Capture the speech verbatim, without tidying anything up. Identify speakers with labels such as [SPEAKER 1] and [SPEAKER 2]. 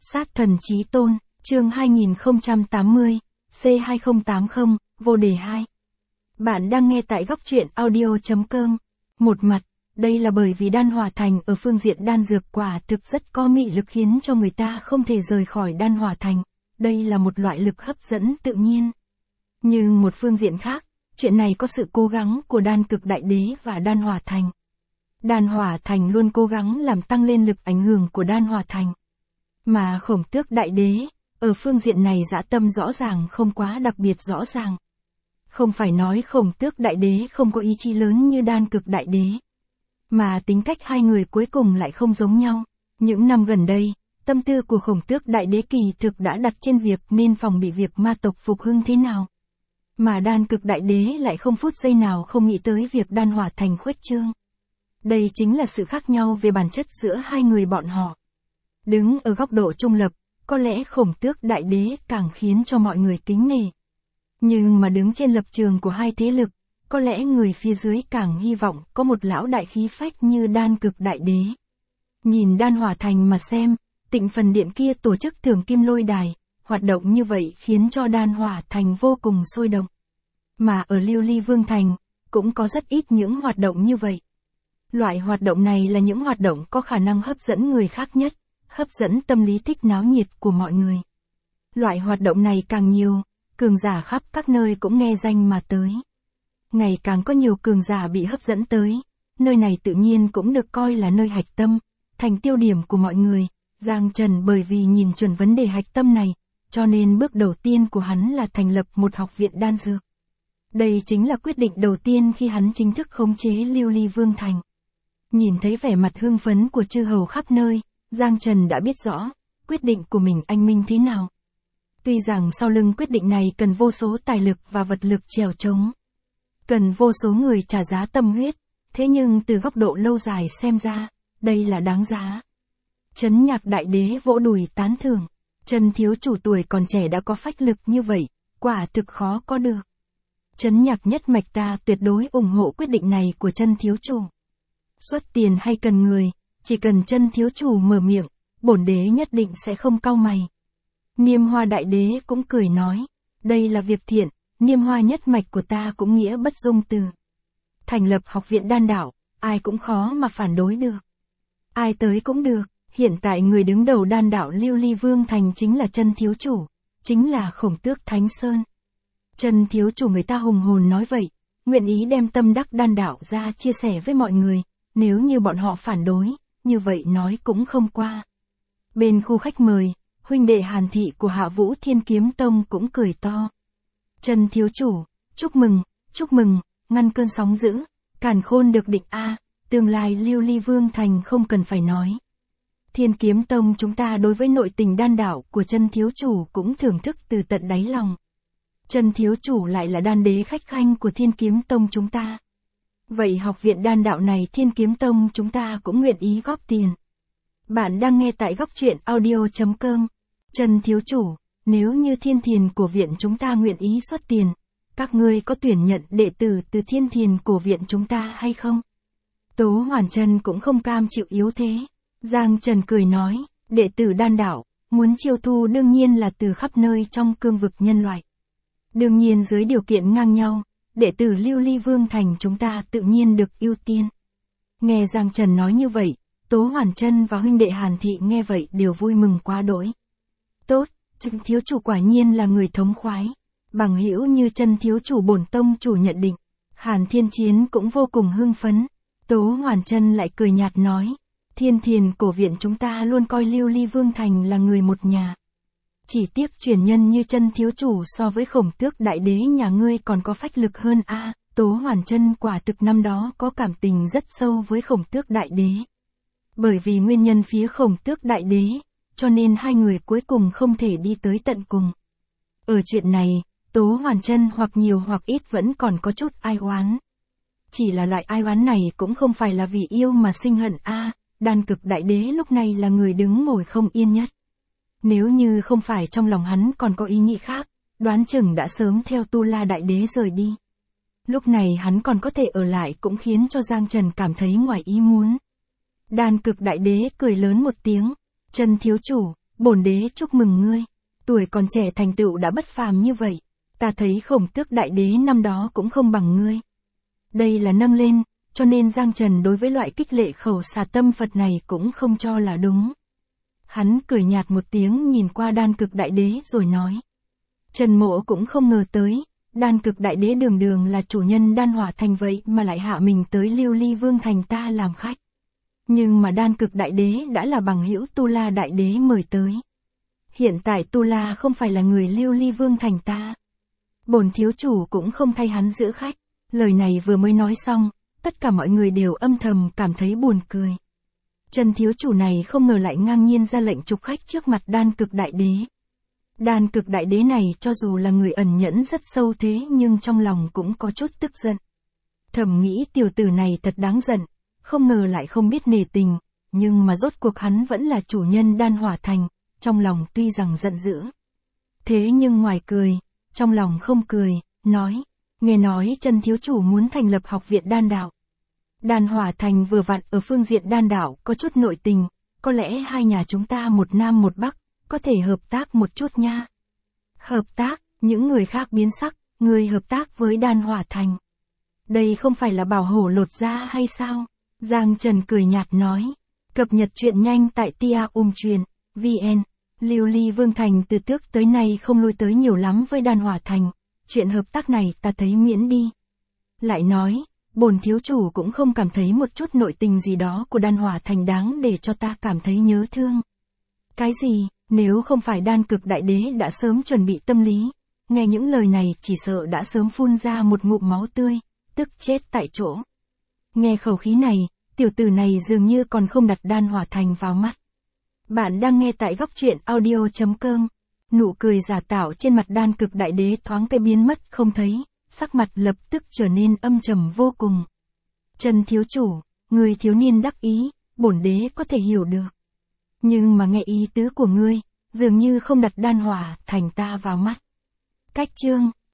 [SPEAKER 1] Sát thần chí tôn, chương hai nghìn không trăm tám mươi, C hai không tám không, vô đề hai. Bạn đang nghe tại góc truyện audio.com. Một mặt, đây là bởi vì đan hỏa thành ở phương diện đan dược quả thực rất có mị lực khiến cho người ta không thể rời khỏi đan hỏa thành. Đây là một loại lực hấp dẫn tự nhiên. Nhưng một phương diện khác, chuyện này có sự cố gắng của đan cực đại đế và đan hỏa thành. Đan hỏa thành luôn cố gắng làm tăng lên lực ảnh hưởng của đan hỏa thành. Mà Khổng Tước đại đế, ở phương diện này dã tâm rõ ràng không quá đặc biệt rõ ràng. Không phải nói Khổng Tước đại đế không có ý chí lớn như đan cực đại đế. Mà tính cách hai người cuối cùng lại không giống nhau. Những năm gần đây, tâm tư của Khổng Tước đại đế kỳ thực đã đặt trên việc nên phòng bị việc ma tộc phục hưng thế nào. Mà đan cực đại đế lại không phút giây nào không nghĩ tới việc đan hỏa thành khuếch trương. Đây chính là sự khác nhau về bản chất giữa hai người bọn họ. Đứng ở góc độ trung lập, có lẽ Khổng Tước đại đế càng khiến cho mọi người kính nể. Nhưng mà đứng trên lập trường của hai thế lực, có lẽ người phía dưới càng hy vọng có một lão đại khí phách như đan cực đại đế. Nhìn đan hỏa thành mà xem, Tịnh Phần Điện kia tổ chức Thường Kim Lôi Đài, hoạt động như vậy khiến cho đan hỏa thành vô cùng sôi động. Mà ở Lưu Ly Vương Thành, cũng có rất ít những hoạt động như vậy. Loại hoạt động này là những hoạt động có khả năng hấp dẫn người khác nhất, hấp dẫn tâm lý thích náo nhiệt của mọi người. Loại hoạt động này càng nhiều, cường giả khắp các nơi cũng nghe danh mà tới. Ngày càng có nhiều cường giả bị hấp dẫn tới, nơi này tự nhiên cũng được coi là nơi hạch tâm, thành tiêu điểm của mọi người. Giang Trần bởi vì nhìn chuẩn vấn đề hạch tâm này, cho nên bước đầu tiên của hắn là thành lập một học viện đan dược. Đây chính là quyết định đầu tiên khi hắn chính thức khống chế Lưu Ly Vương Thành. Nhìn thấy vẻ mặt hưng phấn của chư hầu khắp nơi, Giang Trần đã biết rõ, quyết định của mình anh minh thế nào. Tuy rằng sau lưng quyết định này cần vô số tài lực và vật lực chèo chống. Cần vô số người trả giá tâm huyết, thế nhưng từ góc độ lâu dài xem ra, đây là đáng giá. Trấn Nhạc đại đế vỗ đùi tán thưởng, Trần thiếu chủ tuổi còn trẻ đã có phách lực như vậy, quả thực khó có được. Trấn Nhạc nhất mạch ta tuyệt đối ủng hộ quyết định này của Trân thiếu chủ. Xuất tiền hay cần người, chỉ cần Trân thiếu chủ mở miệng, bổn đế nhất định sẽ không cau mày. Niêm Hoa đại đế cũng cười nói, đây là việc thiện, Niêm Hoa nhất mạch của ta cũng nghĩa bất dung từ. Thành lập học viện đan đạo, ai cũng khó mà phản đối được. Ai tới cũng được, hiện tại người đứng đầu đan đạo Lưu Ly Vương Thành chính là Trân thiếu chủ, chính là Khổng Tước Thánh Sơn. Trân thiếu chủ người ta hùng hồn nói vậy, nguyện ý đem tâm đắc đan đạo ra chia sẻ với mọi người, nếu như bọn họ phản đối, như vậy nói cũng không qua. Bên khu khách mời, huynh đệ Hàn Thị của Hạ Vũ Thiên Kiếm Tông cũng cười to. Trân thiếu chủ, chúc mừng, chúc mừng, ngăn cơn sóng dữ, càn khôn được định A, tương lai Lưu Ly Vương Thành không cần phải nói. Thiên Kiếm Tông chúng ta đối với nội tình đan đạo của Trân thiếu chủ cũng thưởng thức từ tận đáy lòng. Trân thiếu chủ lại là đan đế khách khanh của Thiên Kiếm Tông chúng ta. Vậy học viện đan đạo này Thiên Kiếm Tông chúng ta cũng nguyện ý góp tiền. Bạn đang nghe tại góc truyện audio.com. Trân thiếu chủ, nếu như Thiên Thiền của viện chúng ta nguyện ý xuất tiền, các ngươi có tuyển nhận đệ tử từ Thiên Thiền của viện chúng ta hay không? Tố Hoàn Trân cũng không cam chịu yếu thế. Giang Trần cười nói, đệ tử đan đạo, muốn chiêu thu đương nhiên là từ khắp nơi trong cương vực nhân loại. Đương nhiên dưới điều kiện ngang nhau, đệ tử Lưu Ly Vương Thành chúng ta tự nhiên được ưu tiên. Nghe Giang Trần nói như vậy, Tố Hoàn Trân và huynh đệ Hàn Thị nghe vậy đều vui mừng quá đỗi. Tốt, Trân thiếu chủ quả nhiên là người thống khoái. Bằng hữu như Trân thiếu chủ bổn tông chủ nhận định. Hàn Thiên Chiến cũng vô cùng hưng phấn. Tố Hoàn Trân lại cười nhạt nói, Thiên Thiền cổ viện chúng ta luôn coi Lưu Ly Vương Thành là người một nhà. Chỉ tiếc truyền nhân như Trân thiếu chủ so với Khổng Tước đại đế nhà ngươi còn có phách lực hơn a. À, Tố Hoàn Trân quả thực năm đó có cảm tình rất sâu với Khổng Tước đại đế. Bởi vì nguyên nhân phía Khổng Tước đại đế, cho nên hai người cuối cùng không thể đi tới tận cùng. Ở chuyện này, Tố Hoàn Trân hoặc nhiều hoặc ít vẫn còn có chút ai oán. Chỉ là loại ai oán này cũng không phải là vì yêu mà sinh hận a. À, đan cực đại đế lúc này là người đứng ngồi không yên nhất. Nếu như không phải trong lòng hắn còn có ý nghĩ khác, đoán chừng đã sớm theo Tu La đại đế rời đi. Lúc này hắn còn có thể ở lại cũng khiến cho Giang Trần cảm thấy ngoài ý muốn. Đan cực đại đế cười lớn một tiếng, Trân thiếu chủ, bổn đế chúc mừng ngươi. Tuổi còn trẻ thành tựu đã bất phàm như vậy. Ta thấy Khổng Tước đại đế năm đó cũng không bằng ngươi. Đây là nâng lên, cho nên Giang Trần đối với loại kích lệ khẩu xà tâm Phật này cũng không cho là đúng. Hắn cười nhạt một tiếng nhìn qua Đan Cực đại đế rồi nói. Trần Mỗ cũng không ngờ tới, Đan Cực đại đế đường đường là chủ nhân Đan Hỏa Thành vậy mà lại hạ mình tới Lưu Ly Vương Thành ta làm khách. Nhưng mà Đan Cực đại đế đã là bằng hữu Tu La đại đế mời tới. Hiện tại Tu La không phải là người Lưu Ly Vương Thành ta. Bổn thiếu chủ cũng không thay hắn giữ khách. Lời này vừa mới nói xong, tất cả mọi người đều âm thầm cảm thấy buồn cười. Trần thiếu chủ này không ngờ lại ngang nhiên ra lệnh trục khách trước mặt Đan Cực đại đế. Đan Cực đại đế này cho dù là người ẩn nhẫn rất sâu thế nhưng trong lòng cũng có chút tức giận. Thầm nghĩ tiểu tử này thật đáng giận, không ngờ lại không biết nể tình, nhưng mà rốt cuộc hắn vẫn là chủ nhân Đan Hỏa Thành, trong lòng tuy rằng giận dữ. Thế nhưng ngoài cười, trong lòng không cười, nói, nghe nói Trần thiếu chủ muốn thành lập học viện đan đạo. Đan Hỏa Thành vừa vặn ở phương diện đan đạo có chút nội tình, có lẽ hai nhà chúng ta một nam một bắc, có thể hợp tác một chút nha. Hợp tác, những người khác biến sắc, người hợp tác với Đan Hỏa Thành. Đây không phải là bảo hổ lột da hay sao? Giang Trần cười nhạt nói, cập nhật chuyện nhanh tại tia um truyền, vn. Lưu Ly Vương Thành từ trước tới nay không lui tới nhiều lắm với Đan Hỏa Thành, chuyện hợp tác này ta thấy miễn đi. Lại nói, bổn thiếu chủ cũng không cảm thấy một chút nội tình gì đó của Đan Hỏa Thành đáng để cho ta cảm thấy nhớ thương. Cái gì, nếu không phải Đan Cực đại đế đã sớm chuẩn bị tâm lý, nghe những lời này chỉ sợ đã sớm phun ra một ngụm máu tươi, tức chết tại chỗ. Nghe khẩu khí này, tiểu tử này dường như còn không đặt Đan Hỏa Thành vào mắt. Bạn đang nghe tại góc truyện audio.com. Nụ cười giả tạo trên mặt Đan Cực đại đế thoáng cái biến mất không thấy, sắc mặt lập tức trở nên âm trầm vô cùng. Trần thiếu chủ, người thiếu niên đắc ý, bổn đế có thể hiểu được. Nhưng mà nghe ý tứ của ngươi, dường như không đặt Đan Hỏa Thành ta vào mắt. Cách chương